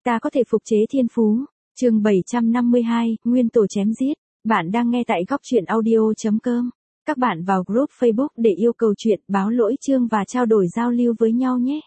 Ta có thể phục chế thiên phú. Chương 752, Nguyên tổ chém giết. Bạn đang nghe tại góc truyện audio.com. Các bạn vào group Facebook để yêu cầu chuyện, báo lỗi chương và trao đổi giao lưu với nhau nhé.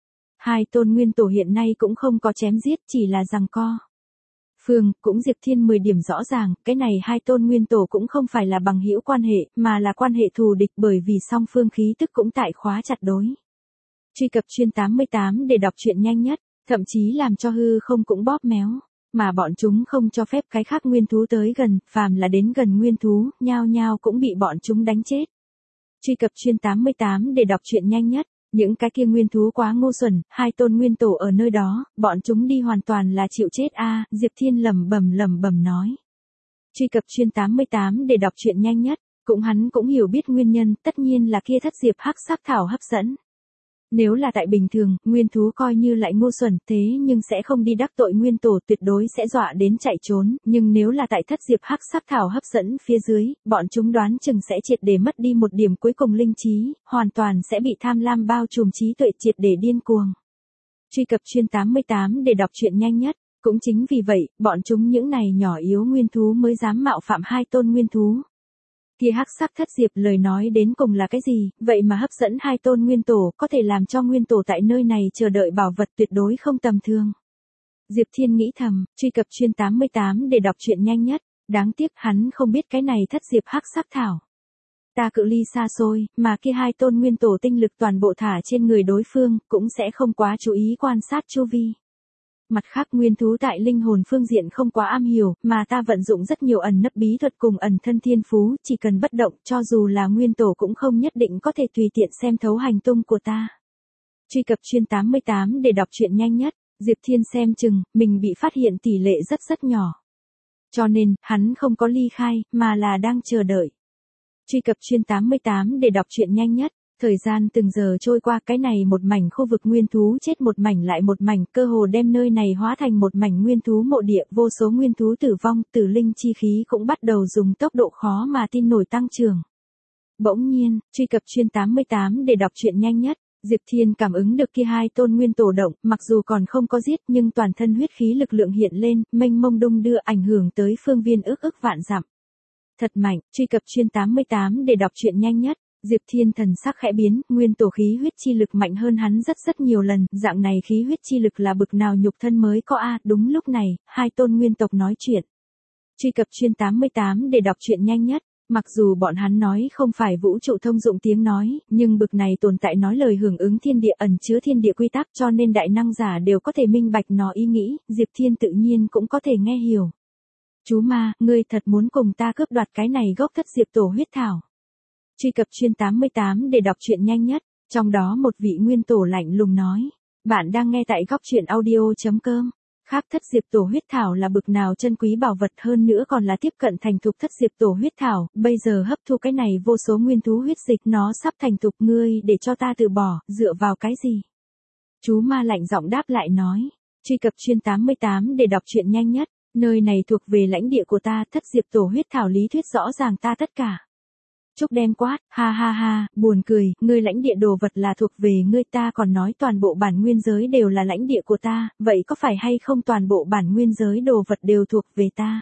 Hai tôn nguyên tổ hiện nay cũng không có chém giết, chỉ là giằng co. Phương, cũng Diệp Thiên 10 điểm rõ ràng, cái này hai tôn nguyên tổ cũng không phải là bằng hữu quan hệ, mà là quan hệ thù địch bởi vì song phương khí tức cũng tại khóa chặt đối. Truy cập chuyên 88 để đọc truyện nhanh nhất, thậm chí làm cho hư không cũng bóp méo, mà bọn chúng không cho phép cái khác nguyên thú tới gần, phàm là đến gần nguyên thú, nhao nhao cũng bị bọn chúng đánh chết. Truy cập chuyên 88 để đọc truyện nhanh nhất. Những cái kia nguyên thú quá ngu xuẩn, hai tôn nguyên tổ ở nơi đó, bọn chúng đi hoàn toàn là chịu chết a, Diệp Thiên lẩm bẩm nói. Truy cập chuyên 88 để đọc truyện nhanh nhất, cũng hắn cũng hiểu biết nguyên nhân, tất nhiên là kia thất diệp hắc sắc thảo hấp dẫn. Nếu là tại bình thường, nguyên thú coi như lại ngu xuẩn, thế nhưng sẽ không đi đắc tội nguyên tổ, tuyệt đối sẽ dọa đến chạy trốn, nhưng nếu là tại thất diệp hắc sắc thảo hấp dẫn phía dưới, bọn chúng đoán chừng sẽ triệt để mất đi một điểm cuối cùng linh trí, hoàn toàn sẽ bị tham lam bao trùm trí tuệ triệt để điên cuồng. Truy cập chuyên 88 để đọc truyện nhanh nhất, cũng chính vì vậy, bọn chúng những này nhỏ yếu nguyên thú mới dám mạo phạm hai tôn nguyên thú. Kia hắc sắc thất diệp lời nói đến cùng là cái gì, vậy mà hấp dẫn hai tôn nguyên tổ, có thể làm cho nguyên tổ tại nơi này chờ đợi bảo vật tuyệt đối không tầm thường. Diệp Thiên nghĩ thầm, truy cập chuyên 88 để đọc truyện nhanh nhất, đáng tiếc hắn không biết cái này thất diệp hắc sắc thảo. Ta cự ly xa xôi, mà kia hai tôn nguyên tổ tinh lực toàn bộ thả trên người đối phương, cũng sẽ không quá chú ý quan sát chu vi. Mặt khác nguyên thú tại linh hồn phương diện không quá am hiểu, mà ta vận dụng rất nhiều ẩn nấp bí thuật cùng ẩn thân thiên phú, chỉ cần bất động, cho dù là nguyên tổ cũng không nhất định có thể tùy tiện xem thấu hành tung của ta. Truy cập chuyên 88 để đọc truyện nhanh nhất, Diệp Thiên xem chừng, mình bị phát hiện tỷ lệ rất nhỏ. Cho nên, hắn không có ly khai, mà là đang chờ đợi. Truy cập chuyên 88 để đọc truyện nhanh nhất. Thời gian từng giờ trôi qua, cái này một mảnh khu vực nguyên thú chết một mảnh lại một mảnh, cơ hồ đem nơi này hóa thành một mảnh nguyên thú mộ địa, vô số nguyên thú tử vong, tử linh chi khí cũng bắt đầu dùng tốc độ khó mà tin nổi tăng trưởng. Bỗng nhiên, truy cập chuyên 88 để đọc truyện nhanh nhất, Diệp Thiên cảm ứng được kia hai tôn nguyên tổ động, mặc dù còn không có giết nhưng toàn thân huyết khí lực lượng hiện lên, mênh mông đung đưa ảnh hưởng tới phương viên ức vạn dặm. Thật mạnh, truy cập chuyên 88 để đọc truyện nhanh nhất. Diệp Thiên thần sắc khẽ biến, nguyên tổ khí huyết chi lực mạnh hơn hắn rất nhiều lần, dạng này khí huyết chi lực là bực nào nhục thân mới có a, đúng lúc này, hai tôn nguyên tộc nói chuyện. Truy cập chuyên 88 để đọc truyện nhanh nhất, mặc dù bọn hắn nói không phải vũ trụ thông dụng tiếng nói, nhưng bực này tồn tại nói lời hưởng ứng thiên địa ẩn chứa thiên địa quy tắc cho nên đại năng giả đều có thể minh bạch nó ý nghĩ, Diệp Thiên tự nhiên cũng có thể nghe hiểu. Chú ma, ngươi thật muốn cùng ta cướp đoạt cái này gốc thất diệp tổ huyết thảo. Truy cập chuyên 88 để đọc truyện nhanh nhất, trong đó một vị nguyên tổ lạnh lùng nói. Bạn đang nghe tại góc truyện audio.com. Khác thất diệp tổ huyết thảo là bực nào chân quý bảo vật, hơn nữa còn là tiếp cận thành thục thất diệp tổ huyết thảo, bây giờ hấp thu cái này vô số nguyên thú huyết dịch, nó sắp thành thục, ngươi để cho ta từ bỏ, dựa vào cái gì? Chú ma lạnh giọng đáp lại nói. Truy cập chuyên 88 để đọc truyện nhanh nhất, nơi này thuộc về lãnh địa của ta, thất diệp tổ huyết thảo lý thuyết rõ ràng ta tất cả. Trúc đem quát, ha, buồn cười, ngươi lãnh địa đồ vật là thuộc về ngươi, ta còn nói toàn bộ bản nguyên giới đều là lãnh địa của ta, vậy có phải hay không toàn bộ bản nguyên giới đồ vật đều thuộc về ta?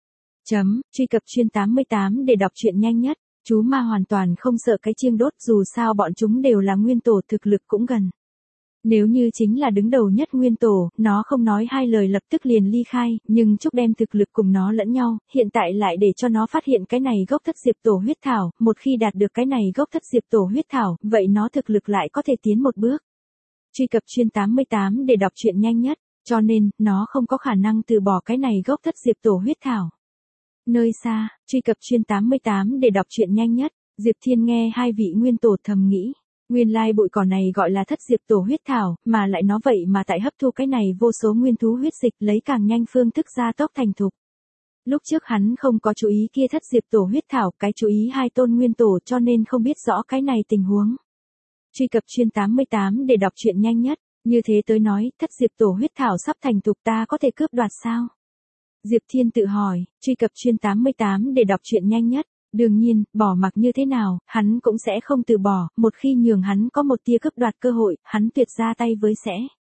Truy cập chuyên 88 để đọc truyện nhanh nhất, chú ma hoàn toàn không sợ cái chiêng đốt, dù sao bọn chúng đều là nguyên tổ, thực lực cũng gần. Nếu như chính là đứng đầu nhất nguyên tổ, nó không nói hai lời lập tức liền ly khai, nhưng Trúc đem thực lực cùng nó lẫn nhau, hiện tại lại để cho nó phát hiện cái này gốc thất diệp tổ huyết thảo, một khi đạt được cái này gốc thất diệp tổ huyết thảo, vậy nó thực lực lại có thể tiến một bước. Truy cập chuyên 88 để đọc truyện nhanh nhất, cho nên, nó không có khả năng từ bỏ cái này gốc thất diệp tổ huyết thảo. Nơi xa, truy cập chuyên 88 để đọc truyện nhanh nhất, Diệp Thiên nghe hai vị nguyên tổ thầm nghĩ. Nguyên lai bụi cỏ này gọi là thất diệp tổ huyết thảo, mà lại nó vậy mà tại hấp thu cái này vô số nguyên thú huyết dịch, lấy càng nhanh phương thức gia tốc thành thục. Lúc trước hắn không có chú ý kia thất diệp tổ huyết thảo, cái chú ý hai tôn nguyên tổ cho nên không biết rõ cái này tình huống. Truy cập chuyên 88 để đọc truyện nhanh nhất, như thế tới nói, thất diệp tổ huyết thảo sắp thành thục, ta có thể cướp đoạt sao? Diệp Thiên tự hỏi, truy cập chuyên 88 để đọc truyện nhanh nhất. Đương nhiên, bỏ mặc như thế nào, hắn cũng sẽ không từ bỏ, một khi nhường hắn có một tia cướp đoạt cơ hội, hắn tuyệt ra tay với sẽ.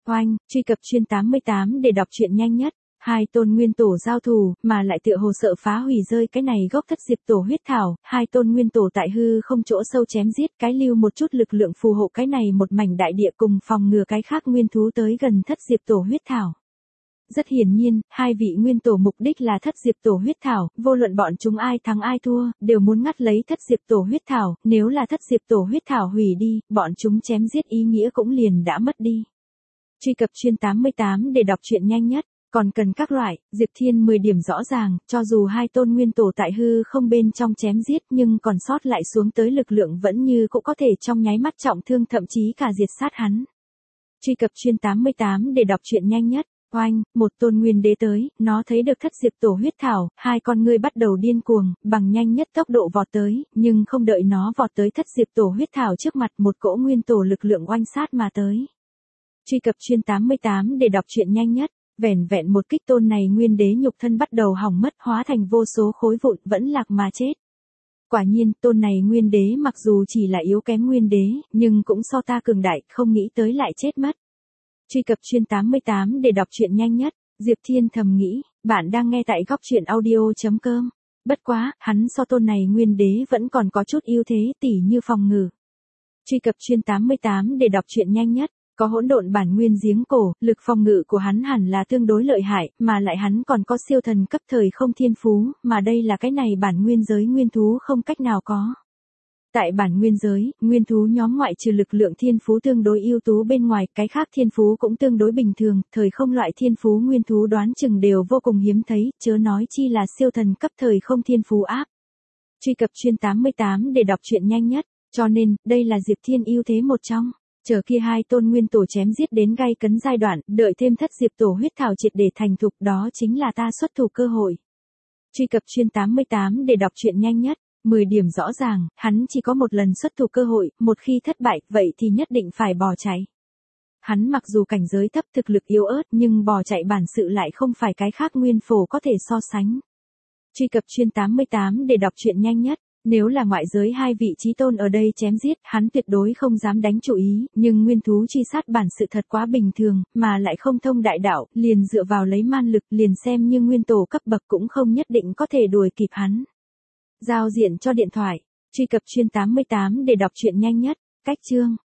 Oanh, truy cập chuyên 88 để đọc truyện nhanh nhất. Hai tôn nguyên tổ giao thủ, mà lại tựa hồ sợ phá hủy rơi cái này gốc thất diệp tổ huyết thảo, hai tôn nguyên tổ tại hư không chỗ sâu chém giết, cái lưu một chút lực lượng phù hộ cái này một mảnh đại địa cùng phòng ngừa cái khác nguyên thú tới gần thất diệp tổ huyết thảo. Rất hiển nhiên, hai vị nguyên tổ mục đích là thất diệp tổ huyết thảo, vô luận bọn chúng ai thắng ai thua, đều muốn ngắt lấy thất diệp tổ huyết thảo, nếu là thất diệp tổ huyết thảo hủy đi, bọn chúng chém giết ý nghĩa cũng liền đã mất đi. Truy cập chuyên 88 để đọc truyện nhanh nhất. Còn cần các loại, Diệp Thiên 10 điểm rõ ràng, cho dù hai tôn nguyên tổ tại hư không bên trong chém giết nhưng còn sót lại xuống tới lực lượng vẫn như cũng có thể trong nháy mắt trọng thương thậm chí cả diệt sát hắn. Truy cập chuyên 88 để đọc truyện nhanh nhất. Oanh, một tôn nguyên đế tới, nó thấy được thất diệp tổ huyết thảo, hai con ngươi bắt đầu điên cuồng, bằng nhanh nhất tốc độ vọt tới, nhưng không đợi nó vọt tới thất diệp tổ huyết thảo trước mặt một cỗ nguyên tổ lực lượng oanh sát mà tới. Truy cập chuyên 88 để đọc truyện nhanh nhất. Vẻn vẹn một kích tôn này nguyên đế nhục thân bắt đầu hỏng mất hóa thành vô số khối vụn vẫn lạc mà chết. Quả nhiên tôn này nguyên đế mặc dù chỉ là yếu kém nguyên đế, nhưng cũng so ta cường đại, không nghĩ tới lại chết mất. Truy cập chuyên 88 để đọc truyện nhanh nhất. Diệp Thiên thầm nghĩ, bạn đang nghe tại góc truyện audio.com. Bất quá, hắn so tôn này nguyên đế vẫn còn có chút ưu thế tỉ như phòng ngự. Truy cập chuyên 88 để đọc truyện nhanh nhất. Có hỗn độn bản nguyên giếng cổ, lực phòng ngự của hắn hẳn là tương đối lợi hại, mà lại hắn còn có siêu thần cấp thời không thiên phú, mà đây là cái này bản nguyên giới nguyên thú không cách nào có. Tại bản nguyên giới, nguyên thú nhóm ngoại trừ lực lượng thiên phú tương đối ưu tú bên ngoài, cái khác thiên phú cũng tương đối bình thường, thời không loại thiên phú nguyên thú đoán chừng đều vô cùng hiếm thấy, chớ nói chi là siêu thần cấp thời không thiên phú áp. Truy cập chuyên 88 để đọc truyện nhanh nhất, cho nên, đây là Diệp Thiên ưu thế một trong. Chờ kia hai tôn nguyên tổ chém giết đến gay cấn giai đoạn, đợi thêm thất diệp tổ huyết thảo triệt để thành thục, đó chính là ta xuất thủ cơ hội. Truy cập chuyên 88 để đọc truyện nhanh nhất. 10 điểm rõ ràng, hắn chỉ có một lần xuất thủ cơ hội, một khi thất bại, vậy thì nhất định phải bỏ chạy. Hắn mặc dù cảnh giới thấp thực lực yếu ớt nhưng bỏ chạy bản sự lại không phải cái khác nguyên phổ có thể so sánh. Truy cập chuyên 88 để đọc truyện nhanh nhất. Nếu là ngoại giới hai vị chí tôn ở đây chém giết, hắn tuyệt đối không dám đánh chủ ý, nhưng nguyên thú truy sát bản sự thật quá bình thường, mà lại không thông đại đạo, liền dựa vào lấy man lực, liền xem như nguyên tổ cấp bậc cũng không nhất định có thể đuổi kịp hắn. Giao diện cho điện thoại, truy cập chuyên 88 để đọc truyện nhanh nhất, cách chương.